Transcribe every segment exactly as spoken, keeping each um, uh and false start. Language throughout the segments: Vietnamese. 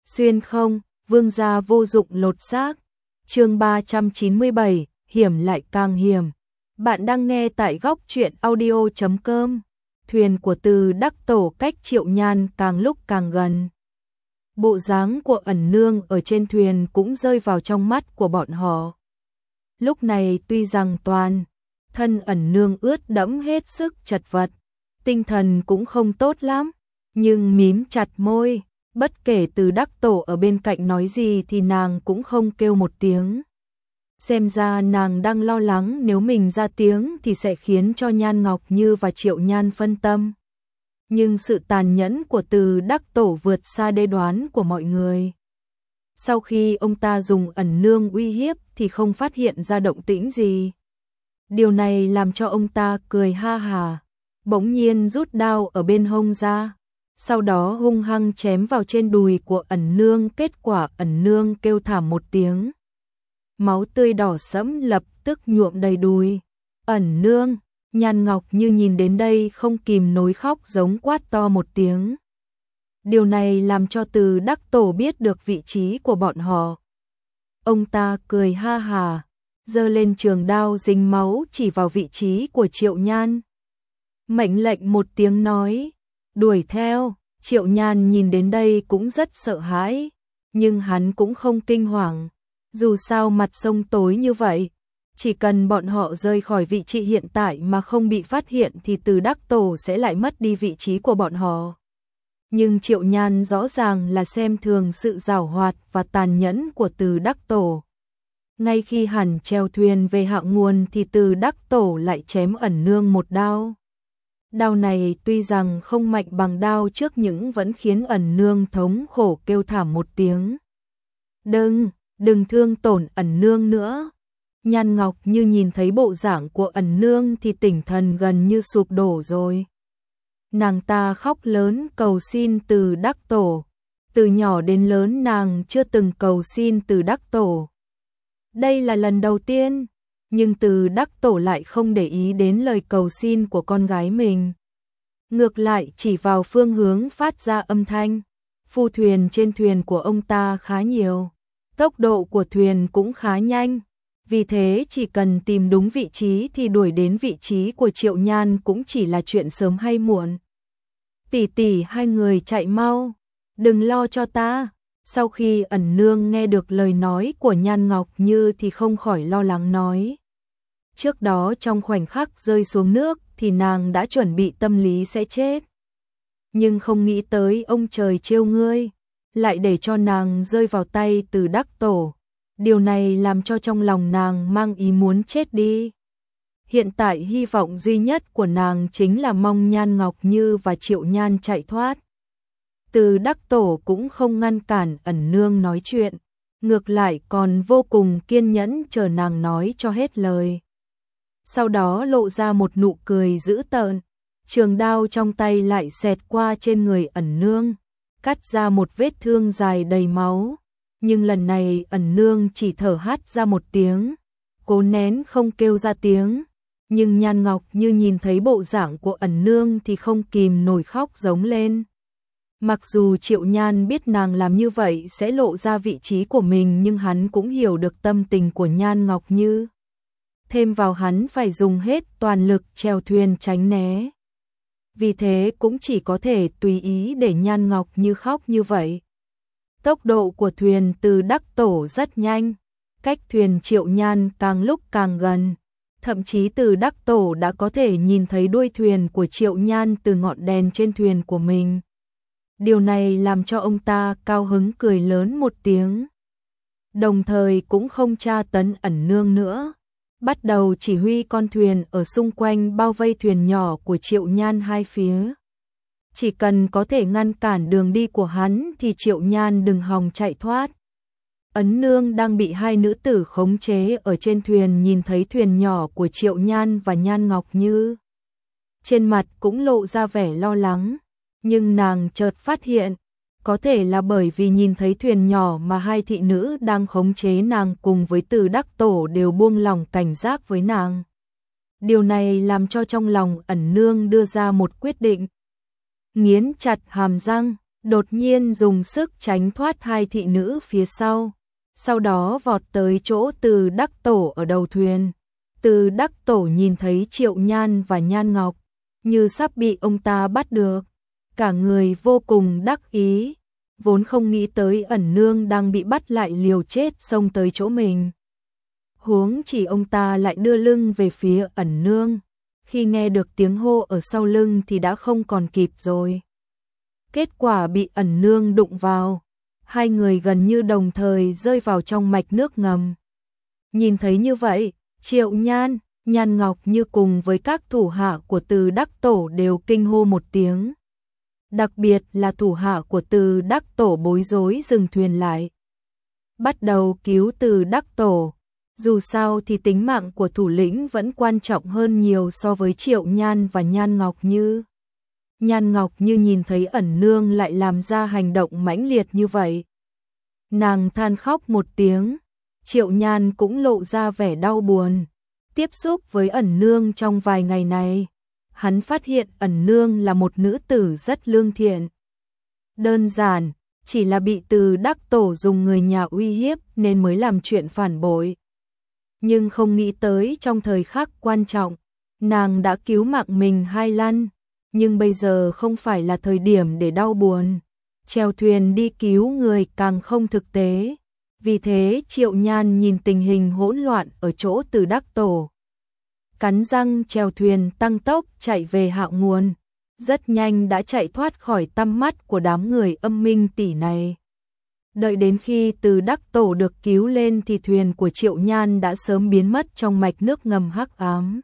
Xuyên không, vương gia vô dụng lột xác. Chương ba trăm chín mươi bảy, hiểm lại càng hiểm. Bạn đang nghe tại góc truyện audio chấm com. Thuyền của Từ Đắc Tổ cách Triệu Nhan càng lúc càng gần. Bộ dáng của ẩn nương ở trên thuyền cũng rơi vào trong mắt của bọn họ. Lúc này tuy rằng toàn thân ẩn nương ướt đẫm hết sức chật vật, tinh thần cũng không tốt lắm, nhưng mím chặt môi, bất kể Từ Đắc Tổ ở bên cạnh nói gì thì nàng cũng không kêu một tiếng. Xem ra nàng đang lo lắng nếu mình ra tiếng thì sẽ khiến cho Nhan Ngọc Như và Triệu Nhan phân tâm. Nhưng sự tàn nhẫn của Từ Đắc Tổ vượt xa đế đoán của mọi người. Sau khi ông ta dùng ẩn nương uy hiếp thì không phát hiện ra động tĩnh gì. Điều này làm cho ông ta cười ha hà, bỗng nhiên rút đao ở bên hông ra, sau đó hung hăng chém vào trên đùi của ẩn nương, kết quả ẩn nương kêu thảm một tiếng. Máu tươi đỏ sẫm lập tức nhuộm đầy đùi. Ẩn nương, Nhan Ngọc Như nhìn đến đây không kìm nổi khóc giống quát to một tiếng. Điều này làm cho Từ Đắc Tổ biết được vị trí của bọn họ. Ông ta cười ha hà, giơ lên trường đao dính máu chỉ vào vị trí của Triệu Nhan. Mệnh lệnh một tiếng nói, đuổi theo. Triệu Nhan nhìn đến đây cũng rất sợ hãi, nhưng hắn cũng không kinh hoàng. Dù sao mặt sông tối như vậy, chỉ cần bọn họ rời khỏi vị trí hiện tại mà không bị phát hiện thì Từ Đắc Tổ sẽ lại mất đi vị trí của bọn họ. Nhưng Triệu Nhan rõ ràng là xem thường sự giảo hoạt và tàn nhẫn của Từ Đắc Tổ. Ngay khi hẳn chèo thuyền về hạ nguồn thì Từ Đắc Tổ lại chém ẩn nương một đao. Đao này tuy rằng không mạnh bằng đao trước nhưng vẫn khiến ẩn nương thống khổ kêu thảm một tiếng. Đừng, đừng thương tổn ẩn nương nữa. Nhan Ngọc Như nhìn thấy bộ dạng của ẩn nương thì tinh thần gần như sụp đổ rồi. Nàng ta khóc lớn cầu xin Từ Đắc Tổ. Từ nhỏ đến lớn nàng chưa từng cầu xin Từ Đắc Tổ. Đây là lần đầu tiên, nhưng Từ Đắc Tổ lại không để ý đến lời cầu xin của con gái mình. Ngược lại chỉ vào phương hướng phát ra âm thanh. Phu thuyền trên thuyền của ông ta khá nhiều, tốc độ của thuyền cũng khá nhanh. Vì thế chỉ cần tìm đúng vị trí thì đuổi đến vị trí của Triệu Nhan cũng chỉ là chuyện sớm hay muộn. Tỷ tỷ, hai người chạy mau, đừng lo cho ta. Sau khi ẩn nương nghe được lời nói của Nhan Ngọc Như thì không khỏi lo lắng nói. Trước đó trong khoảnh khắc rơi xuống nước thì nàng đã chuẩn bị tâm lý sẽ chết. Nhưng không nghĩ tới ông trời trêu ngươi, lại để cho nàng rơi vào tay Từ Đắc Tổ. Điều này làm cho trong lòng nàng mang ý muốn chết đi. Hiện tại hy vọng duy nhất của nàng chính là mong Nhan Ngọc Như và Triệu Nhan chạy thoát. Từ Đắc Tổ cũng không ngăn cản ẩn nương nói chuyện, ngược lại còn vô cùng kiên nhẫn chờ nàng nói cho hết lời. Sau đó lộ ra một nụ cười dữ tợn, trường đao trong tay lại xẹt qua trên người ẩn nương, cắt ra một vết thương dài đầy máu. Nhưng lần này ẩn nương chỉ thở hắt ra một tiếng, cố nén không kêu ra tiếng. Nhưng Nhan Ngọc Như nhìn thấy bộ dạng của ẩn nương thì không kìm nổi khóc giống lên. Mặc dù Triệu Nhan biết nàng làm như vậy sẽ lộ ra vị trí của mình nhưng hắn cũng hiểu được tâm tình của Nhan Ngọc Như. Thêm vào hắn phải dùng hết toàn lực chèo thuyền tránh né. Vì thế cũng chỉ có thể tùy ý để Nhan Ngọc Như khóc như vậy. Tốc độ của thuyền Từ Đắc Tổ rất nhanh, cách thuyền Triệu Nhan càng lúc càng gần. Thậm chí Từ Đắc Tổ đã có thể nhìn thấy đuôi thuyền của Triệu Nhan từ ngọn đèn trên thuyền của mình. Điều này làm cho ông ta cao hứng cười lớn một tiếng. Đồng thời cũng không tra tấn ẩn nương nữa, bắt đầu chỉ huy con thuyền ở xung quanh bao vây thuyền nhỏ của Triệu Nhan hai phía. Chỉ cần có thể ngăn cản đường đi của hắn thì Triệu Nhan đừng hòng chạy thoát. Ấn nương đang bị hai nữ tử khống chế ở trên thuyền nhìn thấy thuyền nhỏ của Triệu Nhan và Nhan Ngọc Như. Trên mặt cũng lộ ra vẻ lo lắng, nhưng nàng chợt phát hiện, có thể là bởi vì nhìn thấy thuyền nhỏ mà hai thị nữ đang khống chế nàng cùng với Từ Đắc Tổ đều buông lỏng cảnh giác với nàng. Điều này làm cho trong lòng ẩn nương đưa ra một quyết định. Nghiến chặt hàm răng, đột nhiên dùng sức tránh thoát hai thị nữ phía sau, sau đó vọt tới chỗ Từ Đắc Tổ ở đầu thuyền. Từ Đắc Tổ nhìn thấy Triệu Nhan và Nhan Ngọc, như sắp bị ông ta bắt được, cả người vô cùng đắc ý, vốn không nghĩ tới Ẩn Nương đang bị bắt lại liều chết xông tới chỗ mình. Huống chỉ ông ta lại đưa lưng về phía Ẩn Nương, khi nghe được tiếng hô ở sau lưng thì đã không còn kịp rồi. Kết quả bị Ẩn Nương đụng vào, hai người gần như đồng thời rơi vào trong mạch nước ngầm. Nhìn thấy như vậy, Triệu Nhan, Nhan Ngọc như cùng với các thủ hạ của Từ Đắc Tổ đều kinh hô một tiếng. Đặc biệt là thủ hạ của Từ Đắc Tổ bối rối dừng thuyền lại, bắt đầu cứu Từ Đắc Tổ. Dù sao thì tính mạng của thủ lĩnh vẫn quan trọng hơn nhiều so với Triệu Nhan và Nhan Ngọc Như. Nhan Ngọc Như nhìn thấy Ẩn Nương lại làm ra hành động mãnh liệt như vậy, nàng than khóc một tiếng. Triệu Nhan cũng lộ ra vẻ đau buồn. Tiếp xúc với Ẩn Nương trong vài ngày này, hắn phát hiện Ẩn Nương là một nữ tử rất lương thiện. Đơn giản, chỉ là bị Từ Đắc Tổ dùng người nhà uy hiếp nên mới làm chuyện phản bội. Nhưng không nghĩ tới trong thời khắc quan trọng, nàng đã cứu mạng mình hai lần. Nhưng bây giờ không phải là thời điểm để đau buồn. Chèo thuyền đi cứu người càng không thực tế. Vì thế Triệu Nhan nhìn tình hình hỗn loạn ở chỗ Từ Đắc Tổ, cắn răng chèo thuyền tăng tốc chạy về hạ nguồn. Rất nhanh đã chạy thoát khỏi tăm mắt của đám người Âm Minh tỷ này. Đợi đến khi Từ Đắc Tổ được cứu lên thì thuyền của Triệu Nhan đã sớm biến mất trong mạch nước ngầm hắc ám.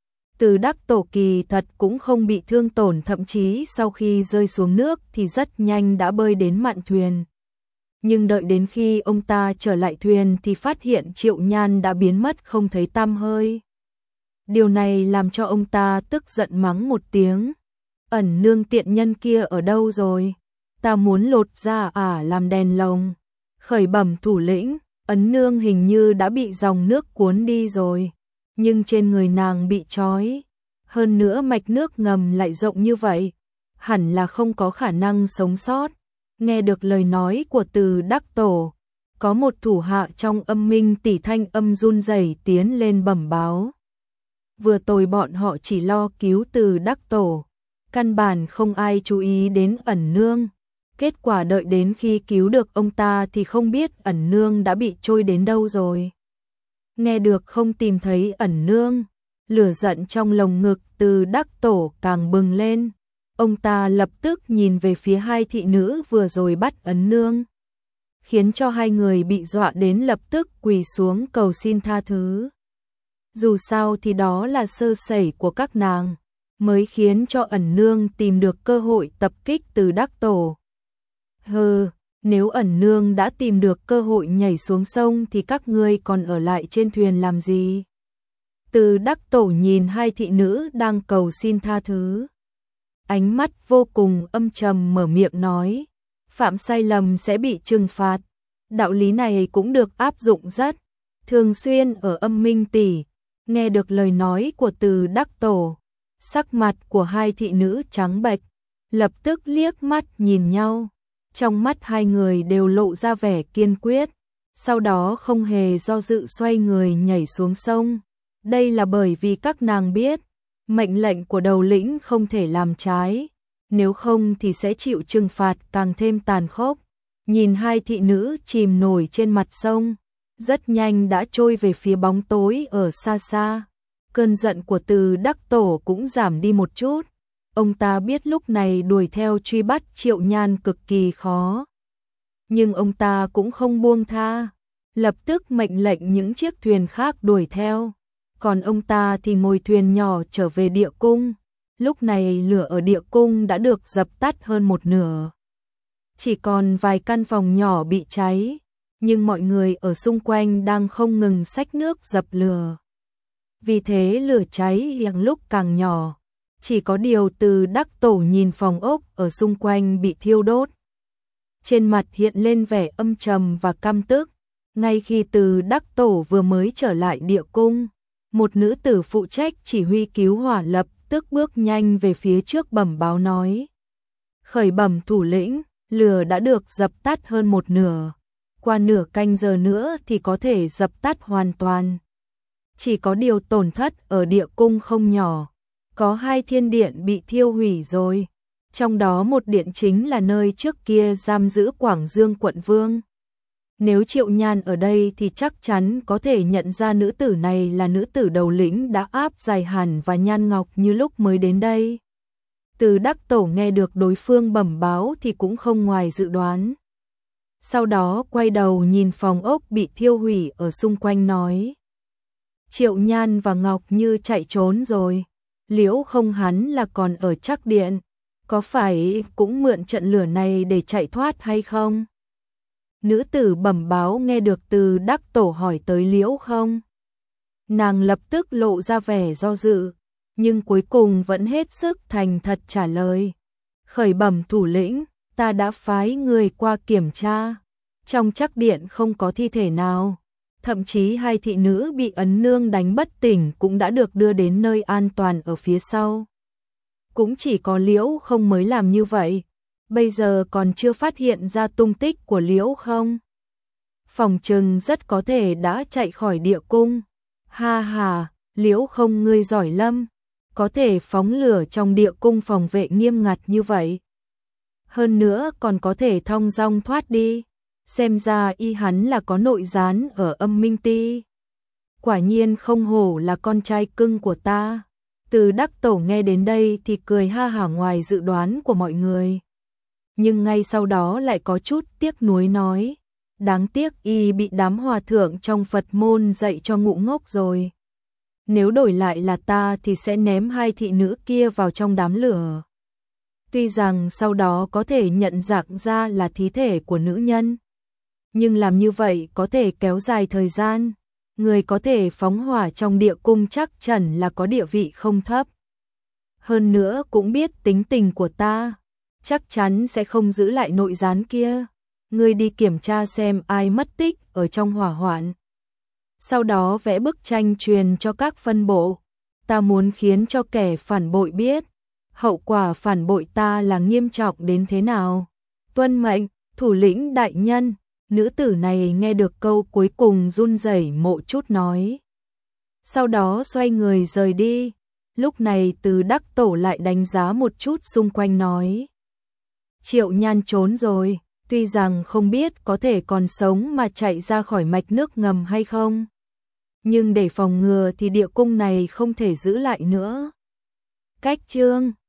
Từ Đắc Tổ kỳ thật cũng không bị thương tổn, thậm chí sau khi rơi xuống nước thì rất nhanh đã bơi đến mạn thuyền. Nhưng đợi đến khi ông ta trở lại thuyền thì phát hiện Triệu Nhan đã biến mất không thấy tăm hơi. Điều này làm cho ông ta tức giận mắng một tiếng. Ẩn Nương tiện nhân kia ở đâu rồi? Ta muốn lột ra ả làm đèn lồng. Khởi bẩm thủ lĩnh, Ẩn Nương hình như đã bị dòng nước cuốn đi rồi. Nhưng trên người nàng bị trói. Hơn nữa mạch nước ngầm lại rộng như vậy, hẳn là không có khả năng sống sót. Nghe được lời nói của Từ Đắc Tổ, có một thủ hạ trong Âm Minh tỷ thanh âm run rẩy tiến lên bẩm báo. Vừa rồi bọn họ chỉ lo cứu Từ Đắc Tổ, căn bản không ai chú ý đến Ẩn Nương. Kết quả đợi đến khi cứu được ông ta thì không biết Ẩn Nương đã bị trôi đến đâu rồi. Nghe được không tìm thấy Ẩn Nương, lửa giận trong lồng ngực Từ Đắc Tổ càng bừng lên. Ông ta lập tức nhìn về phía hai thị nữ vừa rồi bắt Ẩn Nương, khiến cho hai người bị dọa đến lập tức quỳ xuống cầu xin tha thứ. Dù sao thì đó là sơ sẩy của các nàng, mới khiến cho Ẩn Nương tìm được cơ hội tập kích Từ Đắc Tổ. Hừ, nếu Ẩn Nương đã tìm được cơ hội nhảy xuống sông thì các ngươi còn ở lại trên thuyền làm gì? Từ Đắc Tổ nhìn hai thị nữ đang cầu xin tha thứ, ánh mắt vô cùng âm trầm mở miệng nói, phạm sai lầm sẽ bị trừng phạt. Đạo lý này cũng được áp dụng rất thường xuyên ở Âm Minh tỷ. Nghe được lời nói của Từ Đắc Tổ, sắc mặt của hai thị nữ trắng bệch, lập tức liếc mắt nhìn nhau. Trong mắt hai người đều lộ ra vẻ kiên quyết, sau đó không hề do dự xoay người nhảy xuống sông. Đây là bởi vì các nàng biết, mệnh lệnh của đầu lĩnh không thể làm trái, nếu không thì sẽ chịu trừng phạt càng thêm tàn khốc. Nhìn hai thị nữ chìm nổi trên mặt sông, rất nhanh đã trôi về phía bóng tối ở xa xa. Cơn giận của Từ Đắc Tổ cũng giảm đi một chút. Ông ta biết lúc này đuổi theo truy bắt Triệu Nhan cực kỳ khó. Nhưng ông ta cũng không buông tha, lập tức mệnh lệnh những chiếc thuyền khác đuổi theo. Còn ông ta thì ngồi thuyền nhỏ trở về địa cung. Lúc này lửa ở địa cung đã được dập tắt hơn một nửa. Chỉ còn vài căn phòng nhỏ bị cháy, nhưng mọi người ở xung quanh đang không ngừng xách nước dập lửa. Vì thế lửa cháy càng lúc càng nhỏ. Chỉ có điều Từ Đắc Tổ nhìn phòng ốc ở xung quanh bị thiêu đốt, trên mặt hiện lên vẻ âm trầm và căm tức. Ngay khi Từ Đắc Tổ vừa mới trở lại địa cung, một nữ tử phụ trách chỉ huy cứu hỏa lập tức bước nhanh về phía trước bẩm báo nói, khởi bẩm thủ lĩnh, lửa đã được dập tắt hơn một nửa. Qua nửa canh giờ nữa thì có thể dập tắt hoàn toàn. Chỉ có điều tổn thất ở địa cung không nhỏ. Có hai thiên điện bị thiêu hủy rồi. Trong đó một điện chính là nơi trước kia giam giữ Quảng Dương quận vương. Nếu Triệu Nhan ở đây thì chắc chắn có thể nhận ra nữ tử này là nữ tử đầu lĩnh đã áp Dài Hàn và Nhan Ngọc như lúc mới đến đây. Từ Đắc Tổ nghe được đối phương bẩm báo thì cũng không ngoài dự đoán. Sau đó quay đầu nhìn phòng ốc bị thiêu hủy ở xung quanh nói. Triệu Nhan và Ngọc Như chạy trốn rồi. Liễu Không hắn là còn ở Trắc Điện. Có phải cũng mượn trận lửa này để chạy thoát hay không? Nữ tử bẩm báo nghe được Từ Đắc Tổ hỏi tới Liễu Không. Nàng lập tức lộ ra vẻ do dự, nhưng cuối cùng vẫn hết sức thành thật trả lời. Khởi bẩm thủ lĩnh, ta đã phái người qua kiểm tra. Trong Trắc Điện không có thi thể nào. Thậm chí hai thị nữ bị ấn nương đánh bất tỉnh cũng đã được đưa đến nơi an toàn ở phía sau. Cũng chỉ có Liễu Không mới làm như vậy. Bây giờ còn chưa phát hiện ra tung tích của Liễu Không. Phòng trừng rất có thể đã chạy khỏi địa cung. Ha ha, Liễu Không ngươi giỏi lắm. Có thể phóng lửa trong địa cung phòng vệ nghiêm ngặt như vậy. Hơn nữa còn có thể thong dong thoát đi. Xem ra y hắn là có nội gián ở Âm Minh Ti. Quả nhiên không hổ là con trai cưng của ta. Từ Đắc Tổ nghe đến đây thì cười ha hả ngoài dự đoán của mọi người. Nhưng ngay sau đó lại có chút tiếc nuối nói. Đáng tiếc y bị đám hòa thượng trong Phật môn dạy cho ngụ ngốc rồi. Nếu đổi lại là ta thì sẽ ném hai thị nữ kia vào trong đám lửa. Tuy rằng sau đó có thể nhận dạng ra là thí thể của nữ nhân. Nhưng làm như vậy có thể kéo dài thời gian. Người có thể phóng hỏa trong địa cung chắc chắn là có địa vị không thấp. Hơn nữa cũng biết tính tình của ta. Chắc chắn sẽ không giữ lại nội gián kia. Ngươi đi kiểm tra xem ai mất tích ở trong hỏa hoạn. Sau đó vẽ bức tranh truyền cho các phân bộ. Ta muốn khiến cho kẻ phản bội biết. Hậu quả phản bội ta là nghiêm trọng đến thế nào. Tuân mệnh, thủ lĩnh đại nhân. Nữ tử này nghe được câu cuối cùng run rẩy một chút nói. Sau đó xoay người rời đi. Lúc này Từ Đắc Tổ lại đánh giá một chút xung quanh nói. Triệu Nhan trốn rồi, tuy rằng không biết có thể còn sống mà chạy ra khỏi mạch nước ngầm hay không. Nhưng để phòng ngừa thì địa cung này không thể giữ lại nữa. Cách chương